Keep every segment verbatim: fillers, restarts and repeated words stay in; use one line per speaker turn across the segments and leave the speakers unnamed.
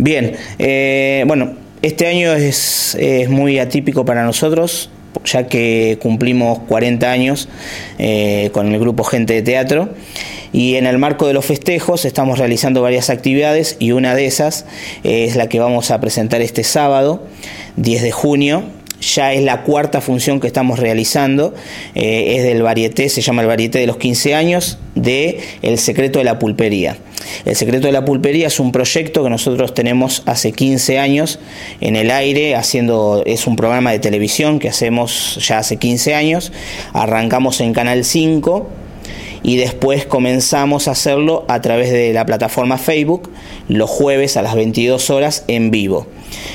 Bien, eh, bueno, este año es, es muy atípico para nosotros, ya que cumplimos cuarenta años eh, con el grupo Gente de Teatro, y en el marco de los festejos estamos realizando varias actividades, y una de esas es la que vamos a presentar este sábado, diez de junio. Ya es la cuarta función que estamos realizando, eh, es del varieté, se llama el varieté de los quince años, de El secreto de la pulpería. El secreto de la pulpería es un proyecto que nosotros tenemos hace quince años en el aire, haciendo, es un programa de televisión que hacemos ya hace quince años, arrancamos en Canal cinco, y después comenzamos a hacerlo a través de la plataforma Facebook, los jueves a las veintidós horas en vivo,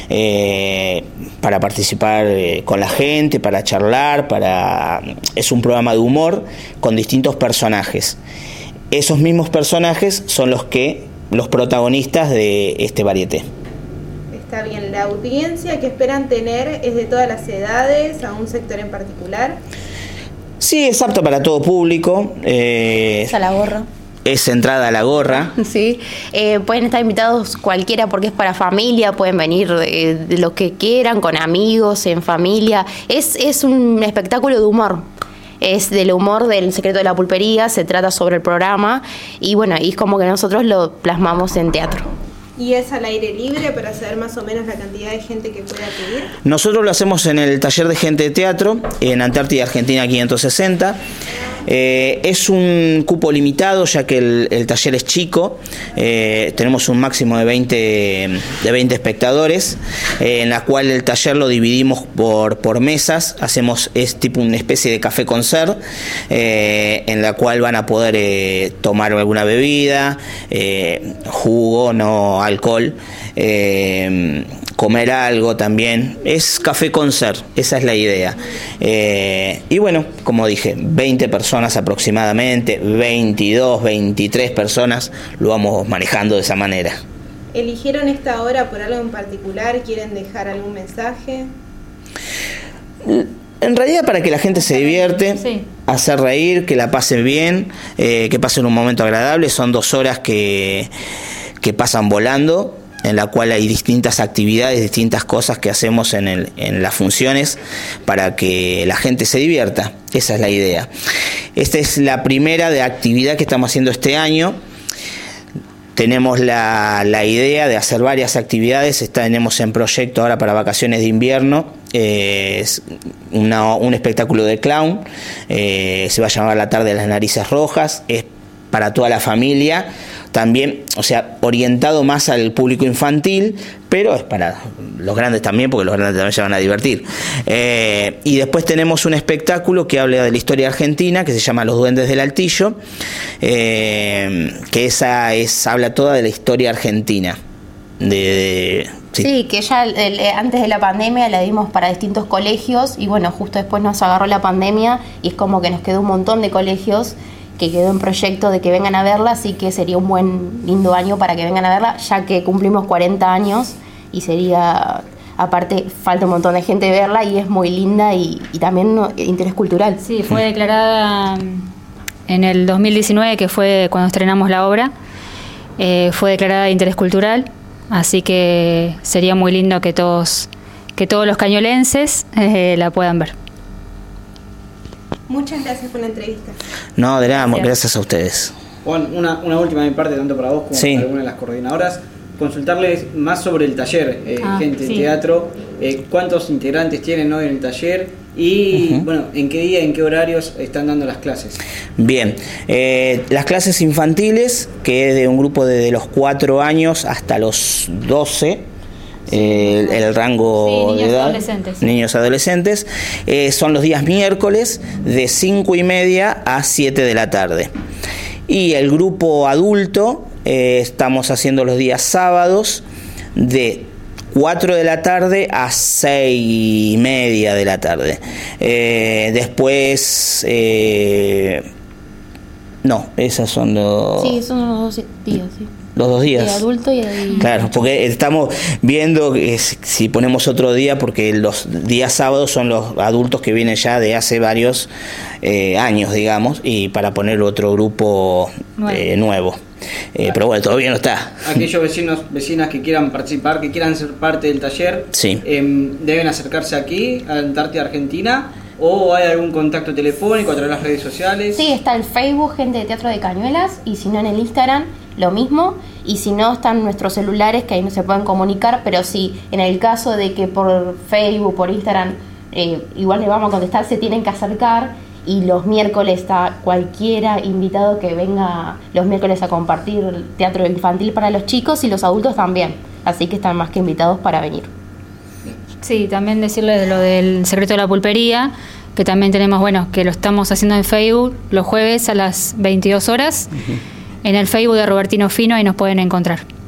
eh, para participar eh, con la gente, para charlar, para es un programa de humor con distintos personajes. Esos mismos personajes son los que los protagonistas de este varieté.
Está bien, la audiencia que esperan tener es de todas las edades, a un sector en particular.
Sí, es apto para todo público. Eh,
es a la gorra.
Es entrada a la gorra.
Sí, eh, pueden estar invitados cualquiera porque es para familia, pueden venir de, de lo que quieran, con amigos, en familia. Es, es un espectáculo de humor. Es del humor del secreto de la pulpería, se trata sobre el programa y bueno, y es como que nosotros lo plasmamos en teatro.
¿Y es al aire libre para saber más o menos la cantidad de gente que pueda acudir?
Nosotros lo hacemos en el taller de Gente de Teatro, en Antártida Argentina quinientos sesenta. Eh, es un cupo limitado, ya que el, el taller es chico. Eh, tenemos un máximo de veinte, de veinte espectadores, eh, en la cual el taller lo dividimos por, por mesas. Hacemos, es tipo una especie de café concert, eh, en la cual van a poder eh, tomar alguna bebida, eh, jugo, no alcohol, eh, comer algo también. Es café concert, esa es la idea. Eh, y bueno, como dije, veinte personas aproximadamente, veintidós, veintitrés personas, lo vamos manejando de esa manera.
¿Eligieron esta hora por algo en particular? ¿Quieren dejar algún mensaje?
En realidad para que la gente se divierte,
sí.
Hacer reír, que la pasen bien, eh, que pasen un momento agradable. Son dos horas que, que pasan volando, en la cual hay distintas actividades, distintas cosas que hacemos en, el, en las funciones para que la gente se divierta. Esa es la idea. Esta es la primera de actividad que estamos haciendo este año. Tenemos la, la idea de hacer varias actividades. Tenemos en proyecto ahora para vacaciones de invierno eh, es una, un espectáculo de clown. Eh, se va a llamar La tarde de las narices rojas. Es para toda la familia. También, o sea, orientado más al público infantil, pero es para los grandes también, porque los grandes también se van a divertir. Eh, y después tenemos un espectáculo que habla de la historia argentina, que se llama Los Duendes del Altillo, eh, que esa es habla toda de la historia argentina. De, de,
sí. sí, que ya el, el, antes de la pandemia la dimos para distintos colegios, y bueno, justo después nos agarró la pandemia, y es como que nos quedó un montón de colegios que quedó en proyecto de que vengan a verla, así que sería un buen, lindo año para que vengan a verla, ya que cumplimos cuarenta años y sería, aparte, falta un montón de gente verla y es muy linda y, y también no, interés cultural.
Sí, fue declarada en el dos mil diecinueve, que fue cuando estrenamos la obra, eh, fue declarada de interés cultural, así que sería muy lindo que todos, que todos los cañolenses eh, la puedan ver.
Muchas gracias por la entrevista.
No, de nada, gracias, gracias a ustedes.
Juan, una, una última de mi parte, tanto para vos como
sí.
para alguna de las coordinadoras. Consultarles más sobre el taller, eh, ah, Gente sí. de Teatro, eh, cuántos integrantes tienen hoy en el taller y, uh-huh. bueno, en qué día, en qué horarios están dando las clases.
Bien, eh, las clases infantiles, que es de un grupo de, de los cuatro años hasta los doce, Eh, el, el rango
sí,
de edad,
adolescentes.
niños adolescentes, eh, son los días miércoles de cinco y media a siete de la tarde. Y el grupo adulto eh, estamos haciendo los días sábados de cuatro de la tarde a seis y media de la tarde. Eh, después eh, no, esas son los
sí, son los dos días, sí.
Los dos días.
De adulto y de...
Claro, porque estamos viendo que si ponemos otro día, porque los días sábados son los adultos que vienen ya de hace varios eh, años, digamos, y para poner otro grupo eh, nuevo. Eh, pero bueno, todavía no está.
Aquellos vecinos, vecinas que quieran participar, que quieran ser parte del taller,
sí.
eh, deben acercarse aquí a Antártida Argentina, o hay algún contacto telefónico a través de las redes sociales.
Sí, está el Facebook Gente de Teatro de Cañuelas, y si no en el Instagram lo mismo, y si no están nuestros celulares que ahí no se pueden comunicar, pero sí, en el caso de que por Facebook, por Instagram, eh, igual le vamos a contestar, se tienen que acercar. Y los miércoles está cualquiera invitado que venga los miércoles a compartir teatro infantil para los chicos, y los adultos también, así que están más que invitados para venir.
Sí, también decirles de lo del secreto de la pulpería, que también tenemos, bueno, que lo estamos haciendo en Facebook los jueves a las veintidós horas, uh-huh. en el Facebook de Robertino Fino, ahí nos pueden encontrar.